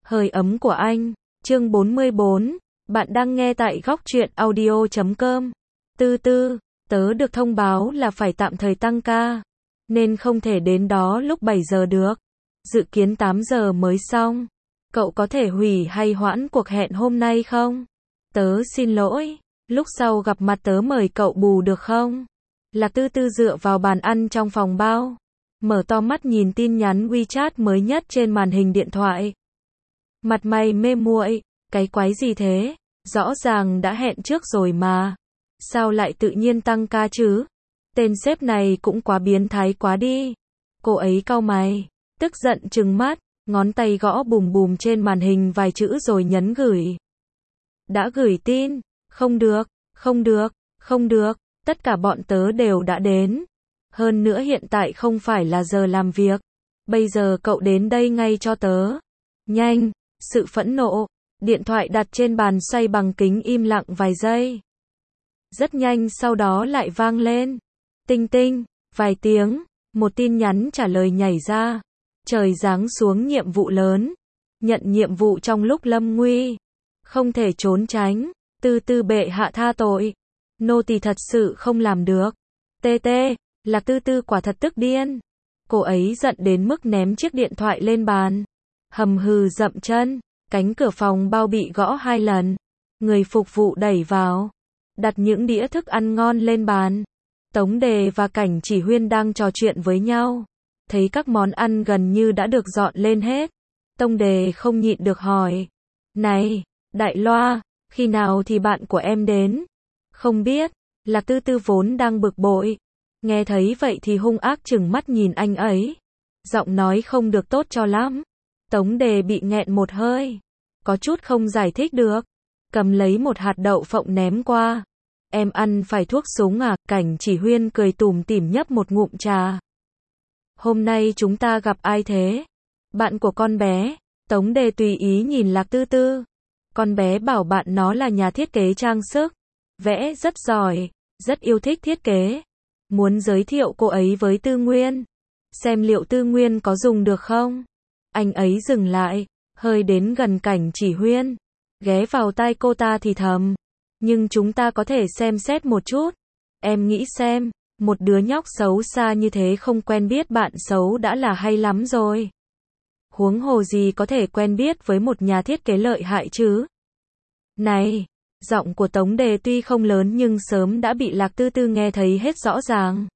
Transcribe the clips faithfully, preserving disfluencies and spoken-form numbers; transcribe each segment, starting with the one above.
Hơi ấm của anh, chương bốn mươi bốn, bạn đang nghe tại góc truyện audio chấm com. Tư tư, tớ được thông báo là phải tạm thời tăng ca, nên không thể đến đó lúc bảy giờ được. Dự kiến tám giờ mới xong. Cậu có thể hủy hay hoãn cuộc hẹn hôm nay không? Tớ xin lỗi, lúc sau gặp mặt tớ mời cậu bù được không? Lạc Tư Tư dựa vào bàn ăn trong phòng bao, mở to mắt nhìn tin nhắn WeChat mới nhất trên màn hình điện thoại. Mặt mày mê muội, cái quái gì thế? Rõ ràng đã hẹn trước rồi mà. Sao lại tự nhiên tăng ca chứ? Tên sếp này cũng quá biến thái quá đi. Cô ấy cau mày, tức giận trừng mắt, ngón tay gõ bùm bùm trên màn hình vài chữ rồi nhấn gửi. Đã gửi tin, không được, không được, không được, tất cả bọn tớ đều đã đến. Hơn nữa hiện tại không phải là giờ làm việc. Bây giờ cậu đến đây ngay cho tớ. Nhanh, sự phẫn nộ. Điện thoại đặt trên bàn xoay bằng kính im lặng vài giây. Rất nhanh sau đó lại vang lên. Tinh tinh, vài tiếng, một tin nhắn trả lời nhảy ra. Trời giáng xuống nhiệm vụ lớn. Nhận nhiệm vụ trong lúc lâm nguy. Không thể trốn tránh. Tư tư bệ hạ tha tội. Nô tỳ thật sự không làm được. Tê tê, Lạc Tư Tư quả thật tức điên. Cô ấy giận đến mức ném chiếc điện thoại lên bàn. Hầm hừ dậm chân. Cánh cửa phòng bao bị gõ hai lần. Người phục vụ đẩy vào. Đặt những đĩa thức ăn ngon lên bàn. Tống Đề và Cảnh Chỉ Huyên đang trò chuyện với nhau. Thấy các món ăn gần như đã được dọn lên hết. Tống Đề không nhịn được hỏi. Này, Đại Loa, khi nào thì bạn của em đến? Không biết. Lạc Tư Tư vốn đang bực bội. Nghe thấy vậy thì hung ác trừng mắt nhìn anh ấy. Giọng nói không được tốt cho lắm. Tống Đề bị nghẹn một hơi. Có chút không giải thích được. Cầm lấy một hạt đậu phộng ném qua. Em ăn phải thuốc súng à? Cảnh Chỉ Huyên cười tủm tỉm nhấp một ngụm trà. Hôm nay chúng ta gặp ai thế? Bạn của con bé. Tống Đề tùy ý nhìn Lạc Tư Tư. Con bé bảo bạn nó là nhà thiết kế trang sức. Vẽ rất giỏi. Rất yêu thích thiết kế. Muốn giới thiệu cô ấy với Tư Nguyên. Xem liệu Tư Nguyên có dùng được không? Anh ấy dừng lại, hơi đến gần Cảnh Chỉ Huyên, ghé vào tai cô ta thì thầm. Nhưng chúng ta có thể xem xét một chút. Em nghĩ xem, một đứa nhóc xấu xa như thế không quen biết bạn xấu đã là hay lắm rồi. Huống hồ gì có thể quen biết với một nhà thiết kế lợi hại chứ? Này, giọng của Tống Đề tuy không lớn nhưng sớm đã bị Lạc Tư Tư nghe thấy hết rõ ràng.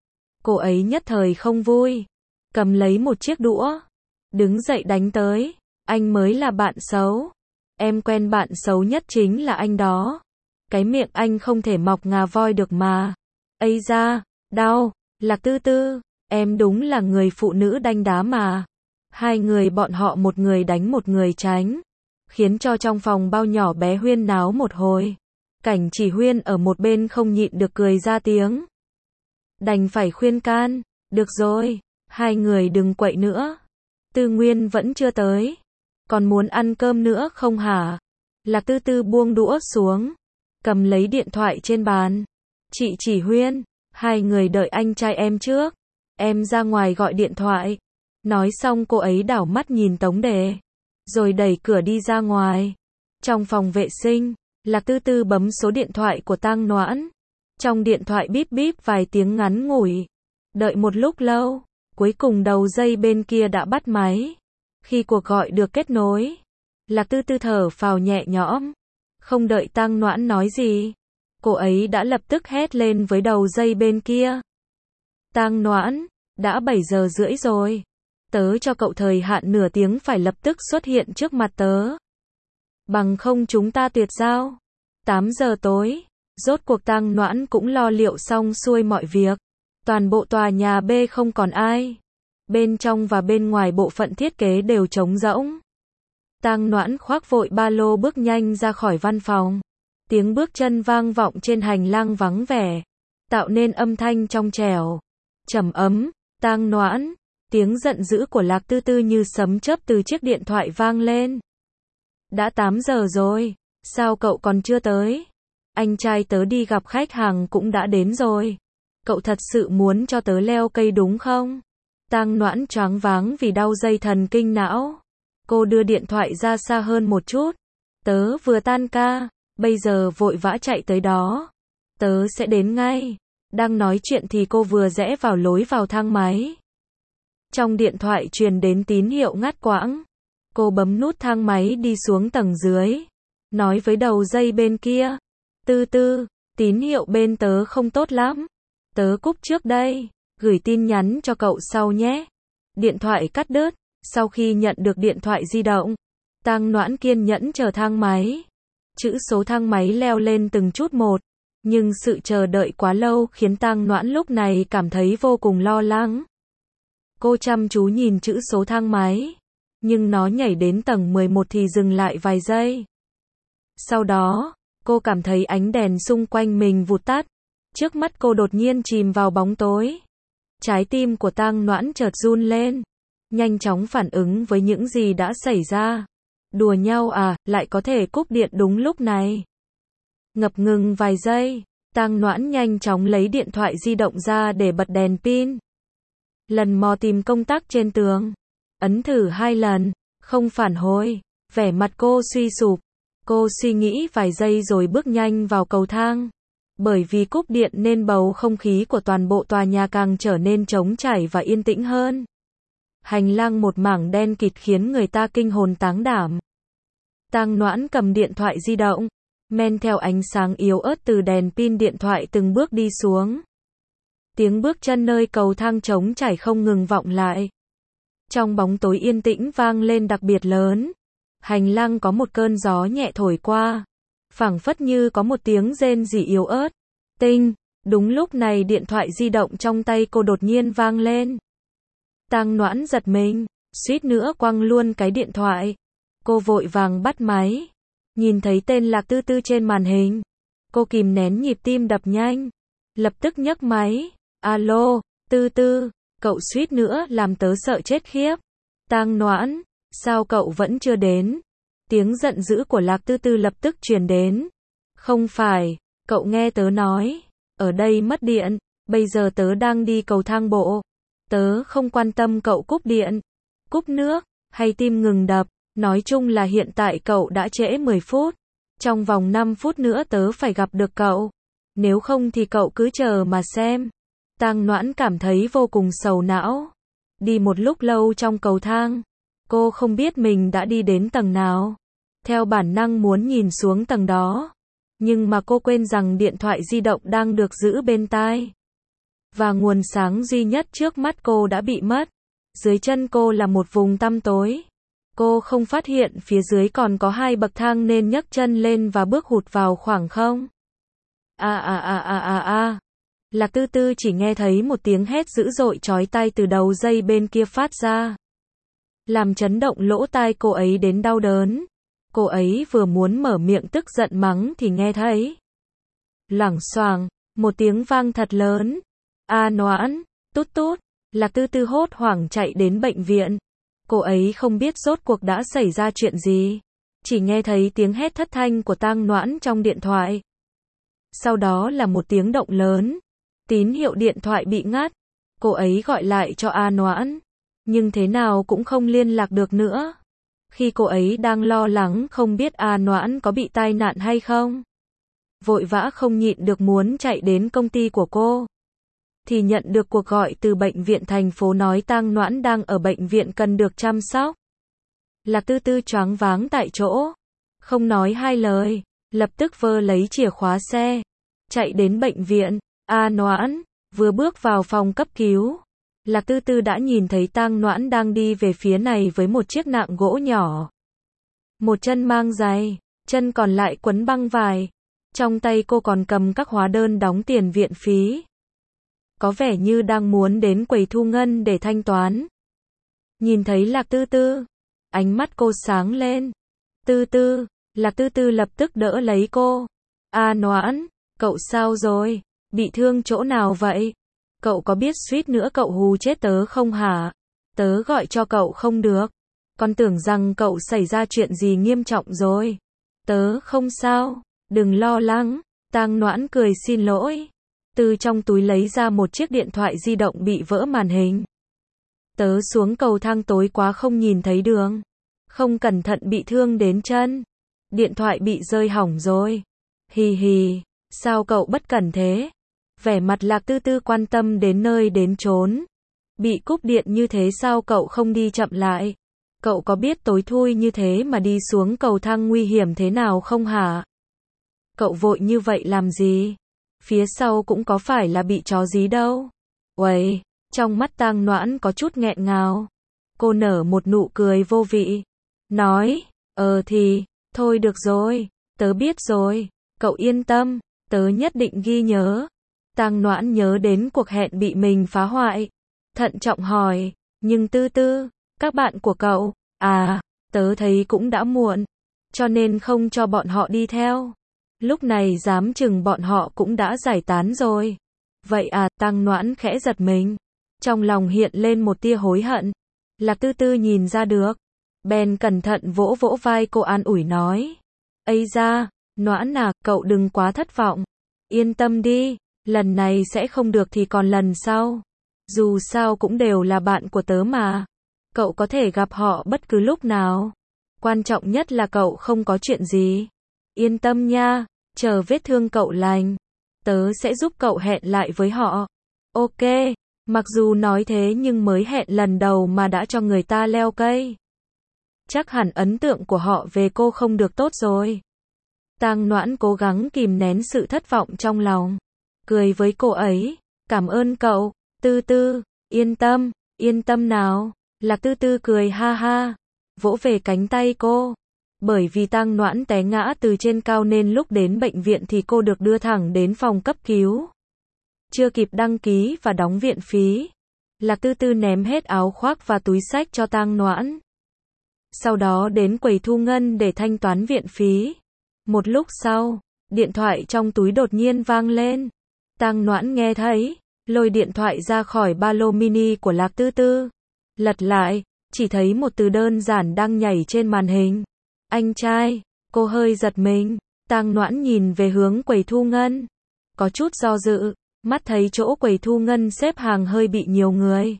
Cô ấy nhất thời không vui, cầm lấy một chiếc đũa. Đứng dậy đánh tới. Anh mới là bạn xấu. Em quen bạn xấu nhất chính là anh đó. Cái miệng anh không thể mọc ngà voi được mà. Ây da, đau. Lạc Tư Tư, em đúng là người phụ nữ đanh đá mà. Hai người bọn họ một người đánh một người tránh. Khiến cho trong phòng bao nhỏ bé huyên náo một hồi. Cảnh Chỉ Huyên ở một bên không nhịn được cười ra tiếng. Đành phải khuyên can. Được rồi, hai người đừng quậy nữa. Tư Nguyên vẫn chưa tới. Còn muốn ăn cơm nữa không hả? Lạc Tư Tư buông đũa xuống. Cầm lấy điện thoại trên bàn. Chị Chỉ Huyên, hai người đợi anh trai em trước. Em ra ngoài gọi điện thoại. Nói xong cô ấy đảo mắt nhìn Tống Đề. Rồi đẩy cửa đi ra ngoài. Trong phòng vệ sinh, Lạc Tư Tư bấm số điện thoại của Tang Noãn. Trong điện thoại bíp bíp vài tiếng ngắn ngủi. Đợi một lúc lâu. Cuối cùng đầu dây bên kia đã bắt máy. Khi cuộc gọi được kết nối, Lạc Tư Tư thở phào nhẹ nhõm. Không đợi Tang Noãn nói gì, cô ấy đã lập tức hét lên với đầu dây bên kia. Tang Noãn, đã bảy giờ rưỡi rồi. Tớ cho cậu thời hạn nửa tiếng phải lập tức xuất hiện trước mặt tớ. Bằng không chúng ta tuyệt giao. tám giờ tối, rốt cuộc Tang Noãn cũng lo liệu xong xuôi mọi việc. Toàn bộ tòa nhà B không còn ai. Bên trong và bên ngoài bộ phận thiết kế đều trống rỗng. Tang Noãn khoác vội ba lô bước nhanh ra khỏi văn phòng. Tiếng bước chân vang vọng trên hành lang vắng vẻ, tạo nên âm thanh trong trẻo, trầm ấm. Tang Noãn, tiếng giận dữ của Lạc Tư Tư như sấm chớp từ chiếc điện thoại vang lên. Đã tám giờ rồi, sao cậu còn chưa tới? Anh trai tớ đi gặp khách hàng cũng đã đến rồi. Cậu thật sự muốn cho tớ leo cây đúng không? Tang Noãn choáng váng vì đau dây thần kinh não. Cô đưa điện thoại ra xa hơn một chút. Tớ vừa tan ca, bây giờ vội vã chạy tới đó. Tớ sẽ đến ngay. Đang nói chuyện thì cô vừa rẽ vào lối vào thang máy. Trong điện thoại truyền đến tín hiệu ngắt quãng. Cô bấm nút thang máy đi xuống tầng dưới. Nói với đầu dây bên kia. Tư tư, tín hiệu bên tớ không tốt lắm. Tớ cúp trước đây. Gửi tin nhắn cho cậu sau nhé. Điện thoại cắt đứt. Sau khi nhận được điện thoại di động, Tang Noãn kiên nhẫn chờ thang máy. Chữ số thang máy leo lên từng chút một. Nhưng sự chờ đợi quá lâu khiến Tang Noãn lúc này cảm thấy vô cùng lo lắng. Cô chăm chú nhìn chữ số thang máy. Nhưng nó nhảy đến tầng mười một thì dừng lại vài giây. Sau đó, cô cảm thấy ánh đèn xung quanh mình vụt tắt. Trước mắt cô đột nhiên chìm vào bóng tối. Trái tim của Tang Noãn chợt run lên. Nhanh chóng phản ứng với những gì đã xảy ra. Đùa nhau à, lại có thể cúp điện đúng lúc này. Ngập ngừng vài giây, Tang Noãn nhanh chóng lấy điện thoại di động ra để bật đèn pin. Lần mò tìm công tắc trên tường. Ấn thử hai lần, không phản hồi. Vẻ mặt cô suy sụp. Cô suy nghĩ vài giây rồi bước nhanh vào cầu thang. Bởi vì cúp điện nên bầu không khí của toàn bộ tòa nhà càng trở nên trống trải và yên tĩnh hơn. Hành lang một mảng đen kịt khiến người ta kinh hồn táng đảm. Tang Noãn cầm điện thoại di động, men theo ánh sáng yếu ớt từ đèn pin điện thoại từng bước đi xuống. Tiếng bước chân nơi cầu thang trống trải không ngừng vọng lại. Trong bóng tối yên tĩnh vang lên đặc biệt lớn. Hành lang có một cơn gió nhẹ thổi qua. Phảng phất như có một tiếng rên rỉ yếu ớt. Tinh, đúng lúc này điện thoại di động trong tay cô đột nhiên vang lên. Tang Noãn giật mình, suýt nữa quăng luôn cái điện thoại. Cô vội vàng bắt máy. Nhìn thấy tên Lạc Tư Tư trên màn hình. Cô kìm nén nhịp tim đập nhanh. Lập tức nhấc máy. Alo, Tư Tư, cậu suýt nữa làm tớ sợ chết khiếp. Tang Noãn, sao cậu vẫn chưa đến? Tiếng giận dữ của Lạc Tư Tư lập tức truyền đến. Không phải, cậu nghe tớ nói. Ở đây mất điện, bây giờ tớ đang đi cầu thang bộ. Tớ không quan tâm cậu cúp điện, cúp nước, hay tim ngừng đập. Nói chung là hiện tại cậu đã trễ mười phút. Trong vòng năm phút nữa tớ phải gặp được cậu. Nếu không thì cậu cứ chờ mà xem. Tang Noãn cảm thấy vô cùng sầu não. Đi một lúc lâu trong cầu thang. Cô không biết mình đã đi đến tầng nào. Theo bản năng muốn nhìn xuống tầng đó. Nhưng mà cô quên rằng điện thoại di động đang được giữ bên tai. Và nguồn sáng duy nhất trước mắt cô đã bị mất. Dưới chân cô là một vùng tăm tối. Cô không phát hiện phía dưới còn có hai bậc thang nên nhấc chân lên và bước hụt vào khoảng không. A a a a a a. Lạc Tư Tư chỉ nghe thấy một tiếng hét dữ dội chói tai từ đầu dây bên kia phát ra. Làm chấn động lỗ tai cô ấy đến đau đớn. Cô ấy vừa muốn mở miệng tức giận mắng thì nghe thấy. Loảng xoảng, một tiếng vang thật lớn. A Noãn, tút tút. Lạc Tư Tư hốt hoảng chạy đến bệnh viện. Cô ấy không biết rốt cuộc đã xảy ra chuyện gì. Chỉ nghe thấy tiếng hét thất thanh của Tang Noãn trong điện thoại. Sau đó là một tiếng động lớn. Tín hiệu điện thoại bị ngắt. Cô ấy gọi lại cho A Noãn. Nhưng thế nào cũng không liên lạc được nữa. Khi cô ấy đang lo lắng không biết A Noãn có bị tai nạn hay không. Vội vã không nhịn được muốn chạy đến công ty của cô. Thì nhận được cuộc gọi từ bệnh viện thành phố nói Tang Noãn đang ở bệnh viện cần được chăm sóc. Lạc Tư Tư choáng váng tại chỗ. Không nói hai lời. Lập tức vơ lấy chìa khóa xe. Chạy đến bệnh viện. A Noãn, vừa bước vào phòng cấp cứu. Lạc Tư Tư đã nhìn thấy Tang Noãn đang đi về phía này với một chiếc nạng gỗ nhỏ. Một chân mang giày, chân còn lại quấn băng vải. Trong tay cô còn cầm các hóa đơn đóng tiền viện phí. Có vẻ như đang muốn đến quầy thu ngân để thanh toán. Nhìn thấy Lạc Tư Tư, ánh mắt cô sáng lên. Tư Tư, Lạc Tư Tư lập tức đỡ lấy cô. A Noãn, cậu sao rồi? Bị thương chỗ nào vậy? Cậu có biết suýt nữa cậu hù chết tớ không hả? Tớ gọi cho cậu không được. Con tưởng rằng cậu xảy ra chuyện gì nghiêm trọng rồi. Tớ không sao, đừng lo lắng. Tang Noãn cười xin lỗi. Từ trong túi lấy ra một chiếc điện thoại di động bị vỡ màn hình. Tớ xuống cầu thang tối quá không nhìn thấy đường. Không cẩn thận bị thương đến chân. Điện thoại bị rơi hỏng rồi. Hì hì, sao cậu bất cẩn thế? Vẻ mặt Lạc Tư Tư quan tâm đến nơi đến chốn. Bị cúp điện như thế sao cậu không đi chậm lại? Cậu có biết tối thui như thế mà đi xuống cầu thang nguy hiểm thế nào không hả? Cậu vội như vậy làm gì? Phía sau cũng có phải là bị chó dí đâu. Uầy, trong mắt Tang Noãn có chút nghẹn ngào. Cô nở một nụ cười vô vị. Nói, ờ thì, thôi được rồi, tớ biết rồi, cậu yên tâm, tớ nhất định ghi nhớ. Tang Noãn nhớ đến cuộc hẹn bị mình phá hoại. Thận trọng hỏi, nhưng Tư Tư, các bạn của cậu, à, tớ thấy cũng đã muộn, cho nên không cho bọn họ đi theo. Lúc này dám chừng bọn họ cũng đã giải tán rồi. Vậy à, Tang Noãn khẽ giật mình. Trong lòng hiện lên một tia hối hận. Lạc Tư Tư nhìn ra được. Bèn cẩn thận vỗ vỗ vai cô an ủi nói. Ây da, Noãn à, cậu đừng quá thất vọng. Yên tâm đi, lần này sẽ không được thì còn lần sau. Dù sao cũng đều là bạn của tớ mà. Cậu có thể gặp họ bất cứ lúc nào. Quan trọng nhất là cậu không có chuyện gì. Yên tâm nha, chờ vết thương cậu lành, tớ sẽ giúp cậu hẹn lại với họ. Ok, mặc dù nói thế nhưng mới hẹn lần đầu mà đã cho người ta leo cây. Chắc hẳn ấn tượng của họ về cô không được tốt rồi. Tang Noãn cố gắng kìm nén sự thất vọng trong lòng. Cười với cô ấy, cảm ơn cậu, Tư Tư, yên tâm, yên tâm nào. Lạc Tư Tư cười ha ha, vỗ về cánh tay cô. Bởi vì Tang Noãn té ngã từ trên cao nên lúc đến bệnh viện thì cô được đưa thẳng đến phòng cấp cứu. Chưa kịp đăng ký và đóng viện phí, Lạc Tư Tư ném hết áo khoác và túi xách cho Tang Noãn. Sau đó đến quầy thu ngân để thanh toán viện phí. Một lúc sau, điện thoại trong túi đột nhiên vang lên. Tang Noãn nghe thấy, lôi điện thoại ra khỏi ba lô mini của Lạc Tư Tư. Lật lại, chỉ thấy một từ đơn giản đang nhảy trên màn hình. Anh trai, cô hơi giật mình. Tang Noãn nhìn về hướng quầy thu ngân. Có chút do dự, mắt thấy chỗ quầy thu ngân xếp hàng hơi bị nhiều người.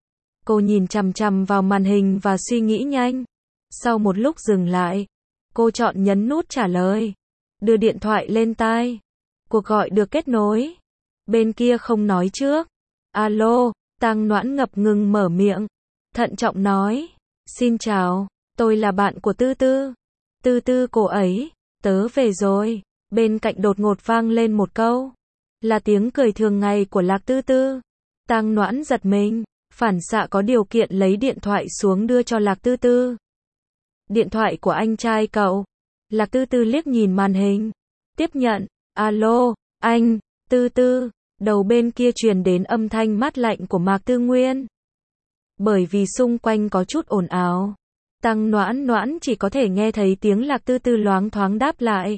Cô nhìn chằm chằm vào màn hình và suy nghĩ nhanh. Sau một lúc dừng lại, cô chọn nhấn nút trả lời. Đưa điện thoại lên tai. Cuộc gọi được kết nối. Bên kia không nói trước. Alo, Tang Noãn ngập ngừng mở miệng. Thận trọng nói. Xin chào, tôi là bạn của Tư Tư. Tư Tư cô ấy, tớ về rồi. Bên cạnh đột ngột vang lên một câu. Là tiếng cười thường ngày của Lạc Tư Tư. Tang Noãn giật mình, phản xạ có điều kiện lấy điện thoại xuống đưa cho Lạc Tư Tư. Điện thoại của anh trai cậu. Lạc Tư Tư liếc nhìn màn hình. Tiếp nhận. Alo, anh, Tư Tư. Đầu bên kia truyền đến âm thanh mát lạnh của Mạc Tư Nguyên. Bởi vì xung quanh có chút ồn ào, Tang Noãn Noãn chỉ có thể nghe thấy tiếng Lạc Tư Tư loáng thoáng đáp lại.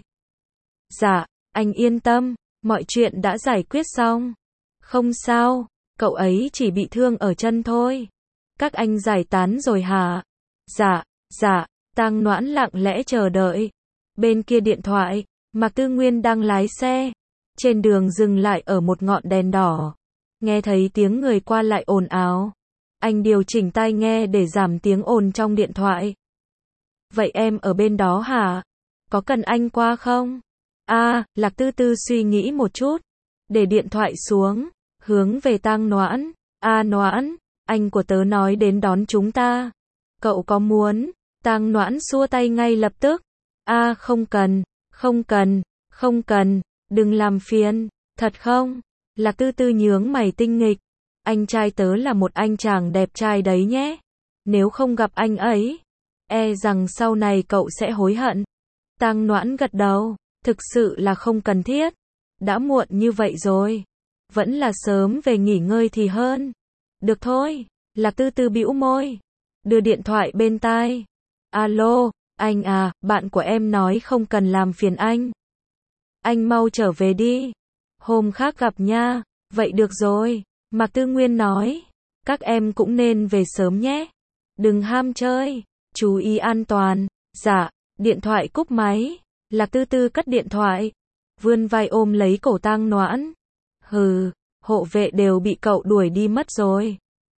Dạ, anh yên tâm, mọi chuyện đã giải quyết xong. Không sao, cậu ấy chỉ bị thương ở chân thôi. Các anh giải tán rồi hả? Dạ, dạ, Tang Noãn lặng lẽ chờ đợi. Bên kia điện thoại, Mạc Tư Nguyên đang lái xe. Trên đường dừng lại ở một ngọn đèn đỏ. Nghe thấy tiếng người qua lại ồn ào. Anh điều chỉnh tai nghe để giảm tiếng ồn trong điện thoại. Vậy em ở bên đó hả? Có cần anh qua không? À, Lạc Tư Tư suy nghĩ một chút. Để điện thoại xuống, hướng về Tang Noãn. À Noãn, anh của tớ nói đến đón chúng ta. Cậu có muốn? Tang Noãn xua tay ngay lập tức. À không cần, không cần, không cần, đừng làm phiền, thật không? Lạc Tư Tư nhướng mày tinh nghịch. Anh trai tớ là một anh chàng đẹp trai đấy nhé. Nếu không gặp anh ấy, e rằng sau này cậu sẽ hối hận. Tang Noãn gật đầu, thực sự là không cần thiết. Đã muộn như vậy rồi, vẫn là sớm về nghỉ ngơi thì hơn. Được thôi, Lạc Tư Tư bĩu môi, đưa điện thoại bên tai. Alo, anh à, bạn của em nói không cần làm phiền anh. Anh mau trở về đi. Hôm khác gặp nha. Vậy được rồi. Mạc Tư Nguyên nói. Các em cũng nên về sớm nhé. Đừng ham chơi. Chú ý an toàn. Dạ. Điện thoại cúp máy. Lạc Tư Tư cất điện thoại. Vươn vai ôm lấy cổ Tang Noãn. Hừ. Hộ vệ đều bị cậu đuổi đi mất rồi.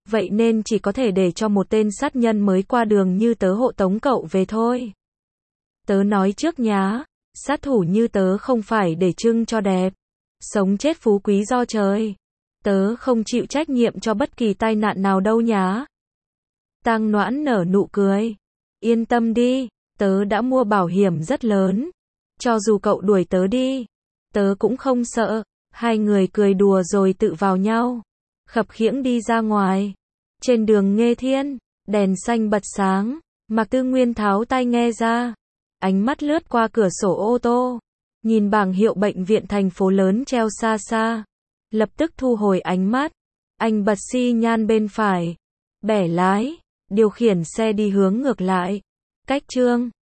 vậy nên chỉ có thể để cho một tên sát nhân mới qua đường như tớ hộ tống cậu về thôi. Tớ nói trước nhá, sát thủ như tớ không phải để trưng cho đẹp. Sống chết phú quý do trời. Tớ không chịu trách nhiệm cho bất kỳ tai nạn nào đâu nhá. Tang Noãn nở nụ cười. Yên tâm đi, tớ đã mua bảo hiểm rất lớn. Cho dù cậu đuổi tớ đi, tớ cũng không sợ. Hai người cười đùa rồi tự vào nhau. Khập khiễng đi ra ngoài. Trên đường Nghê Thiên, đèn xanh bật sáng. Mạc Tư Nguyên tháo tai nghe ra. Ánh mắt lướt qua cửa sổ ô tô. Nhìn bảng hiệu bệnh viện thành phố lớn treo xa xa. Lập tức thu hồi ánh mắt. Anh bật xi nhan bên phải. Bẻ lái. Điều khiển xe đi hướng ngược lại. Cách Trương